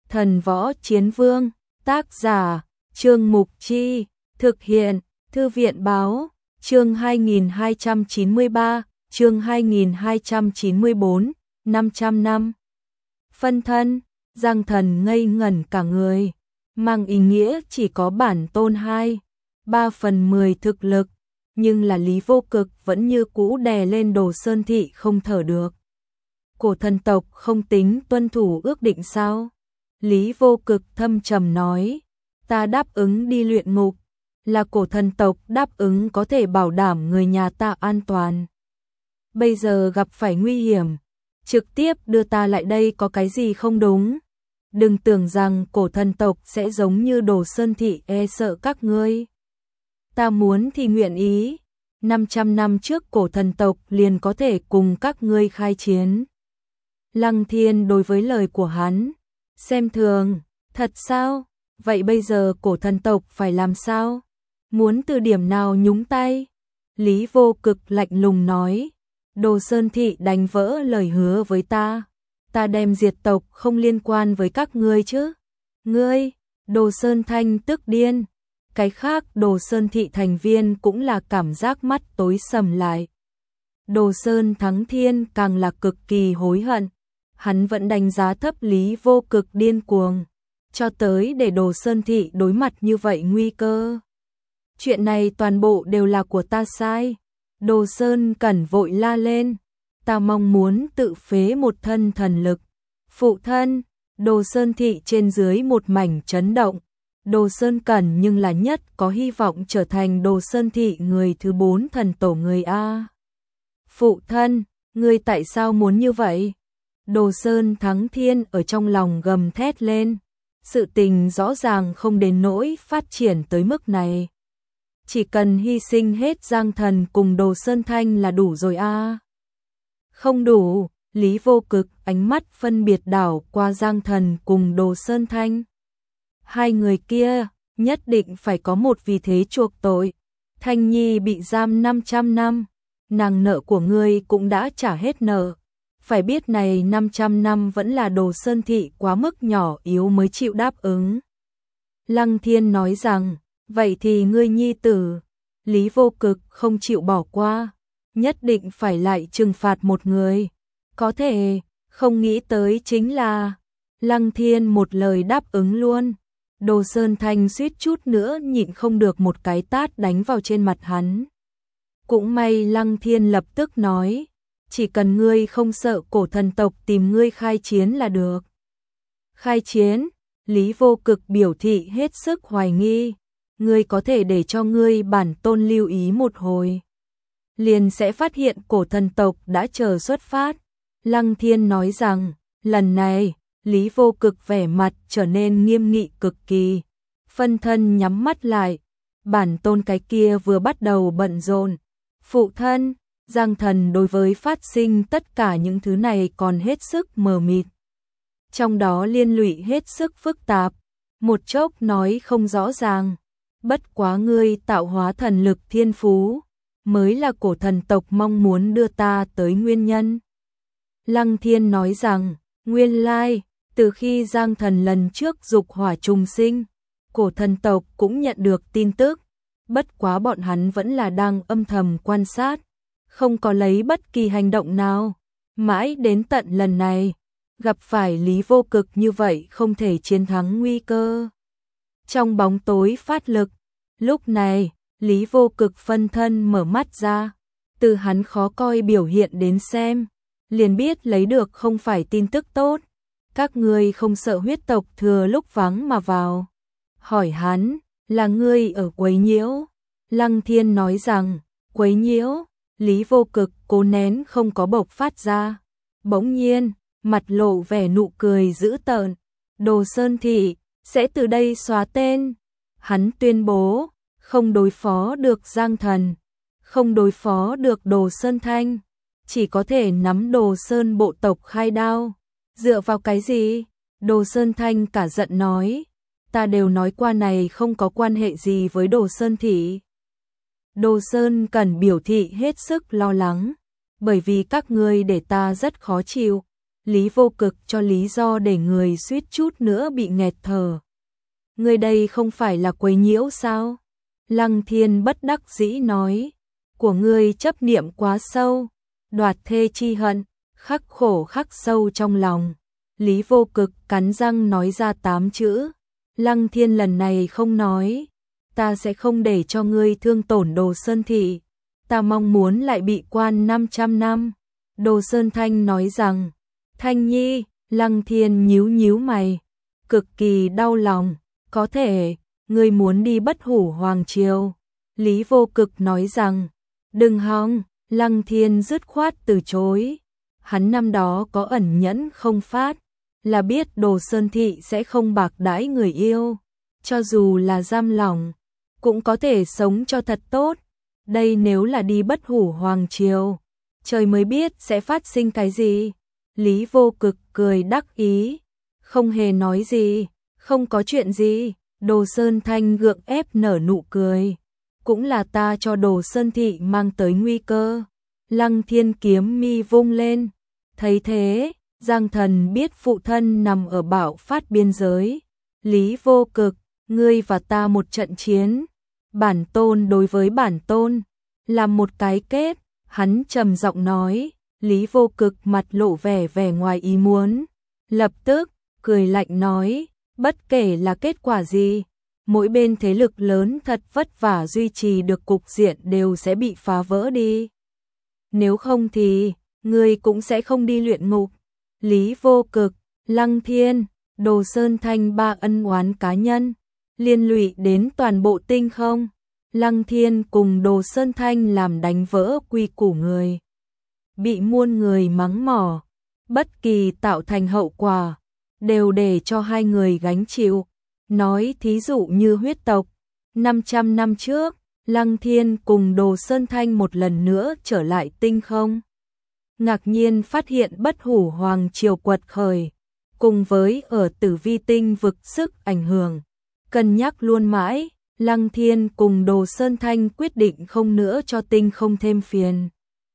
Thần Võ Chiến Vương, tác giả, Trương Mục Chi, thực hiện, Thư viện Báo, chương 2293, chương 2294, 500 năm. Phân thân, Giang Thần ngây ngẩn cả người, mang ý nghĩa chỉ có bản tôn 2/3 thực lực, nhưng là Lý Vô Cực vẫn như cũ đè lên Đồ Sơn Thị không thở được. Cổ thần tộc không tính tuân thủ ước định sao? Lý Vô Cực thâm trầm nói, ta đáp ứng đi luyện ngục, là cổ thần tộc đáp ứng có thể bảo đảm người nhà ta an toàn. Bây giờ gặp phải nguy hiểm, trực tiếp đưa ta lại đây có cái gì không đúng? Đừng tưởng rằng cổ thần tộc sẽ giống như Đồ Sơn Thị e sợ các ngươi. Ta muốn thì nguyện ý, 500 năm trước cổ thần tộc liền có thể cùng các ngươi khai chiến. Lăng Thiên đối với lời của hắn xem thường, thật sao? Vậy bây giờ cổ thần tộc phải làm sao? Muốn từ điểm nào nhúng tay? Lý Vô Cực lạnh lùng nói, Đồ Sơn Thị đánh vỡ lời hứa với ta đem diệt tộc không liên quan với các ngươi chứ? Ngươi, Đồ Sơn Thanh tức điên, cái khác Đồ Sơn Thị thành viên cũng là cảm giác mắt tối sầm lại. Đồ Sơn Thắng Thiên càng là cực kỳ hối hận, hắn vẫn đánh giá thấp Lý Vô Cực điên cuồng, cho tới để Đồ Sơn Thị đối mặt như vậy nguy cơ. Chuyện này toàn bộ đều là của ta sai. Đồ Sơn Cẩn vội la lên, ta mong muốn tự phế một thân thần lực. Phụ thân, Đồ Sơn Thị trên dưới một mảnh chấn động. Đồ Sơn Cẩn nhưng là nhất có hy vọng trở thành Đồ Sơn Thị người thứ 4 thần tổ người A. Phụ thân, ngươi tại sao muốn như vậy? Đồ Sơn Thắng Thiên ở trong lòng gầm thét lên. Sự tình rõ ràng không đến nỗi phát triển tới mức này. Chỉ cần hy sinh hết Giang Thần cùng Đồ Sơn Thanh là đủ rồi a. Không đủ, Lý Vô Cực ánh mắt phân biệt đảo qua Giang Thần cùng Đồ Sơn Thanh. Hai người kia nhất định phải có một vì thế chuộc tội. Thanh Nhi bị giam 500 năm, nàng nợ của ngươi cũng đã trả hết nợ. Phải biết này 500 năm vẫn là Đồ Sơn Thị quá mức nhỏ yếu mới chịu đáp ứng. Lăng Thiên nói rằng, vậy thì ngươi nhi tử, Lý Vô Cực không chịu bỏ qua, nhất định phải lại trừng phạt một người. Có thể, không nghĩ tới chính là, Lăng Thiên một lời đáp ứng luôn. Đồ Sơn Thanh suýt chút nữa nhịn không được một cái tát đánh vào trên mặt hắn. Cũng may Lăng Thiên lập tức nói, chỉ cần ngươi không sợ cổ thần tộc tìm ngươi khai chiến là được. Khai chiến? Lý Vô Cực biểu thị hết sức hoài nghi. Ngươi có thể để cho ngươi bản tôn lưu ý một hồi, liền sẽ phát hiện cổ thần tộc đã chờ xuất phát. Lăng Thiên nói rằng, lần này, Lý Vô Cực vẻ mặt trở nên nghiêm nghị cực kỳ. Phân thân nhắm mắt lại, bản tôn cái kia vừa bắt đầu bận rộn. Phụ thân, Giang Thần đối với phát sinh tất cả những thứ này còn hết sức mờ mịt. Trong đó liên lụy hết sức phức tạp, một chốc nói không rõ ràng. Bất quá ngươi tạo hóa thần lực thiên phú, mới là cổ thần tộc mong muốn đưa ta tới nguyên nhân. Lăng Thiên nói rằng, nguyên lai, từ khi Giang Thần lần trước dục hỏa trùng sinh, cổ thần tộc cũng nhận được tin tức, bất quá bọn hắn vẫn là đang âm thầm quan sát, không có lấy bất kỳ hành động nào. Mãi đến tận lần này, gặp phải Lý Vô Cực như vậy không thể chiến thắng nguy cơ. Trong bóng tối phát lực, lúc này, Lý Vô Cực phân thân mở mắt ra, từ hắn khó coi biểu hiện đến xem, liền biết lấy được không phải tin tức tốt. Các ngươi không sợ huyết tộc thừa lúc vắng mà vào. Hỏi hắn, là ngươi ở quấy nhiễu? Lăng Thiên nói rằng, quấy nhiễu. Lý Vô Cực cố nén không có bộc phát ra. Bỗng nhiên, mặt lộ vẻ nụ cười dữ tợn. Đồ Sơn Thị sẽ từ đây xóa tên. Hắn tuyên bố, không đối phó được Giang Thần, không đối phó được Đồ Sơn Thanh, chỉ có thể nắm Đồ Sơn bộ tộc khai đao. Dựa vào cái gì? Đồ Sơn Thanh cả giận nói, ta đều nói qua này không có quan hệ gì với Đồ Sơn Thị. Đồ Sơn Cẩn biểu thị hết sức lo lắng, bởi vì các ngươi để ta rất khó chịu. Lý Vô Cực cho lý do để người suýt chút nữa bị nghẹt thở. Người đây không phải là quấy nhiễu sao? Lăng Thiên bất đắc dĩ nói, của ngươi chấp niệm quá sâu, đoạt thê chi hận, khắc khổ khắc sâu trong lòng. Lý Vô Cực cắn răng nói ra 8 chữ. Lăng Thiên lần này không nói, ta sẽ không để cho ngươi thương tổn Đồ Sơn Thị, ta mong muốn lại bị quan 500 năm. Đồ Sơn Thanh nói rằng, Thanh Nhi, Lăng Thiên nhíu nhíu mày, cực kỳ đau lòng, có thể, ngươi muốn đi Bất Hủ Hoàng Triều. Lý Vô Cực nói rằng, đừng hòng, Lăng Thiên dứt khoát từ chối. Hắn năm đó có ẩn nhẫn không phát, là biết Đồ Sơn Thị sẽ không bạc đãi người yêu, cho dù là giam lỏng, cũng có thể sống cho thật tốt. Đây nếu là đi Bất Hủ Hoàng Triều, trời mới biết sẽ phát sinh cái gì. Lý Vô Cực cười đắc ý, không hề nói gì, không có chuyện gì. Đồ Sơn Thanh gượng ép nở nụ cười, cũng là ta cho Đồ Sơn Thị mang tới nguy cơ. Lăng Thiên kiếm mi vung lên, thấy thế, Giang Thần biết phụ thân nằm ở bạo phát biên giới. Lý Vô Cực, ngươi và ta một trận chiến, bản tôn đối với bản tôn, làm một cái kết. Hắn trầm giọng nói. Lý Vô Cực mặt lộ vẻ ngoài ý muốn, lập tức cười lạnh nói, bất kể là kết quả gì, mỗi bên thế lực lớn thật vất vả duy trì được cục diện đều sẽ bị phá vỡ đi. Nếu không thì, ngươi cũng sẽ không đi luyện ngục. Lý Vô Cực, Lăng Thiên, Đồ Sơn Thanh ba ân oán cá nhân, liên lụy đến toàn bộ tinh không. Lăng Thiên cùng Đồ Sơn Thanh làm đánh vỡ quy củ người, bị muôn người mắng mỏ, bất kỳ tạo thành hậu quả, đều để cho hai người gánh chịu. Nói thí dụ như huyết tộc, 500 năm trước, Lăng Thiên cùng Đồ Sơn Thanh một lần nữa trở lại tinh không. Ngạc nhiên phát hiện Bất Hủ Hoàng Triều quật khởi, cùng với ở Tử Vi tinh vực sức ảnh hưởng. Cân nhắc luôn mãi, Lăng Thiên cùng Đồ Sơn Thanh quyết định không nữa cho tinh không thêm phiền.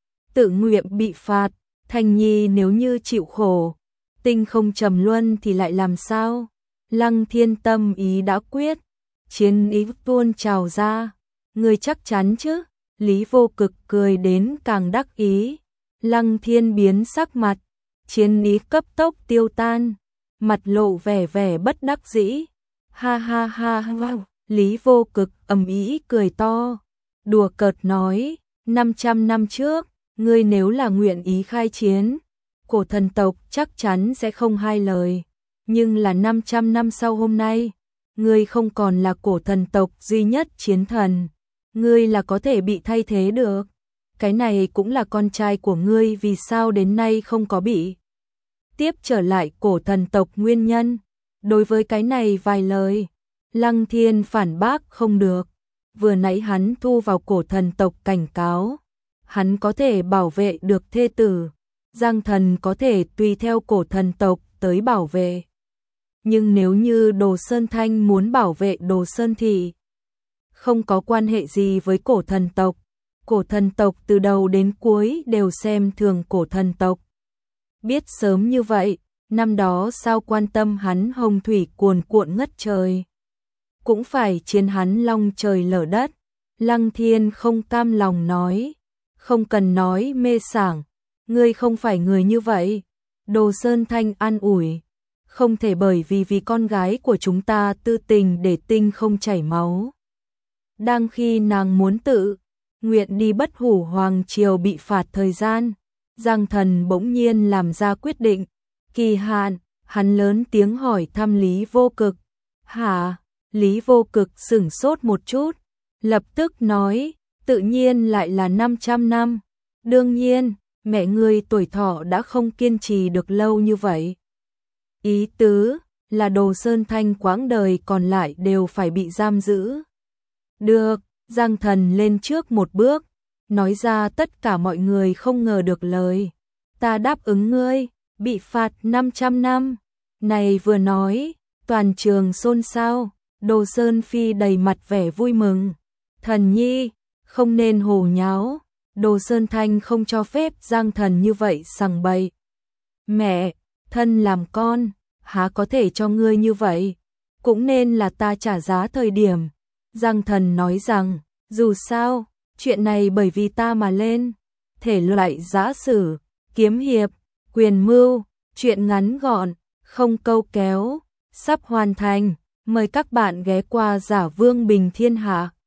Tự nguyện bị phạt, Thanh Nhi nếu như chịu khổ, tinh không trầm luân thì lại làm sao? Lăng Thiên tâm ý đã quyết, chiến ý tuôn trào ra. Người chắc chắn chứ? Lý Vô Cực cười đến càng đắc ý. Lăng Thiên biến sắc mặt, chiến ý cấp tốc tiêu tan, mặt lộ vẻ bất đắc dĩ. Ha ha ha ha. Lý Vô Cực ầm ĩ cười to, đùa cợt nói, 500 năm trước, ngươi nếu là nguyện ý khai chiến, cổ thần tộc chắc chắn sẽ không hai lời. Nhưng là 500 năm sau hôm nay, ngươi không còn là cổ thần tộc duy nhất chiến thần, ngươi là có thể bị thay thế được. Cái này cũng là con trai của ngươi vì sao đến nay không có bị tiếp trở lại cổ thần tộc nguyên nhân. Đối với cái này vài lời, Lăng Thiên phản bác không được. Vừa nãy hắn thu vào cổ thần tộc cảnh cáo, hắn có thể bảo vệ được thê tử, Giang Thần có thể tùy theo cổ thần tộc tới bảo vệ. Nhưng nếu như Đồ Sơn Thanh muốn bảo vệ Đồ Sơn Thị, không có quan hệ gì với cổ thần tộc. Cổ thần tộc từ đầu đến cuối đều xem thường cổ thần tộc. Biết sớm như vậy, năm đó sao quan tâm hắn hồng thủy cuồn cuộn ngất trời. Cũng phải chiến hắn long trời lở đất. Lăng Thiên không cam lòng nói, không cần nói mê sảng, ngươi không phải người như vậy. Đồ Sơn Thanh an ủi, không thể bởi vì con gái của chúng ta tư tình để tinh không chảy máu. Đang khi nàng muốn tự nguyện đi Bất Hủ Hoàng Triều bị phạt thời gian, Giang Thần bỗng nhiên làm ra quyết định, kỳ hạn. Hắn lớn tiếng hỏi thăm Lý Vô Cực. Hả? Lý Vô Cực sửng sốt một chút, lập tức nói, tự nhiên lại là 500 năm. Đương nhiên, mẹ ngươi tuổi thọ đã không kiên trì được lâu như vậy. Ý tứ là Đồ Sơn Thanh quãng đời còn lại đều phải bị giam giữ. Được, Giang Thần lên trước một bước, nói ra tất cả mọi người không ngờ được lời. Ta đáp ứng ngươi, bị phạt 500 năm. Này vừa nói, toàn trường xôn xao. Đồ Sơn Phi đầy mặt vẻ vui mừng. Thần nhi, không nên hồ nháo. Đồ Sơn Thanh không cho phép Giang Thần như vậy sằng bậy. Mẹ, thân làm con, há có thể cho ngươi như vậy, cũng nên là ta trả giá thời điểm. Giang Thần nói rằng, dù sao, chuyện này bởi vì ta mà lên, thể loại giã sử, kiếm hiệp, quyền mưu, chuyện ngắn gọn, không câu kéo, sắp hoàn thành, mời các bạn ghé qua Giả Vương Bình Thiên Hạ.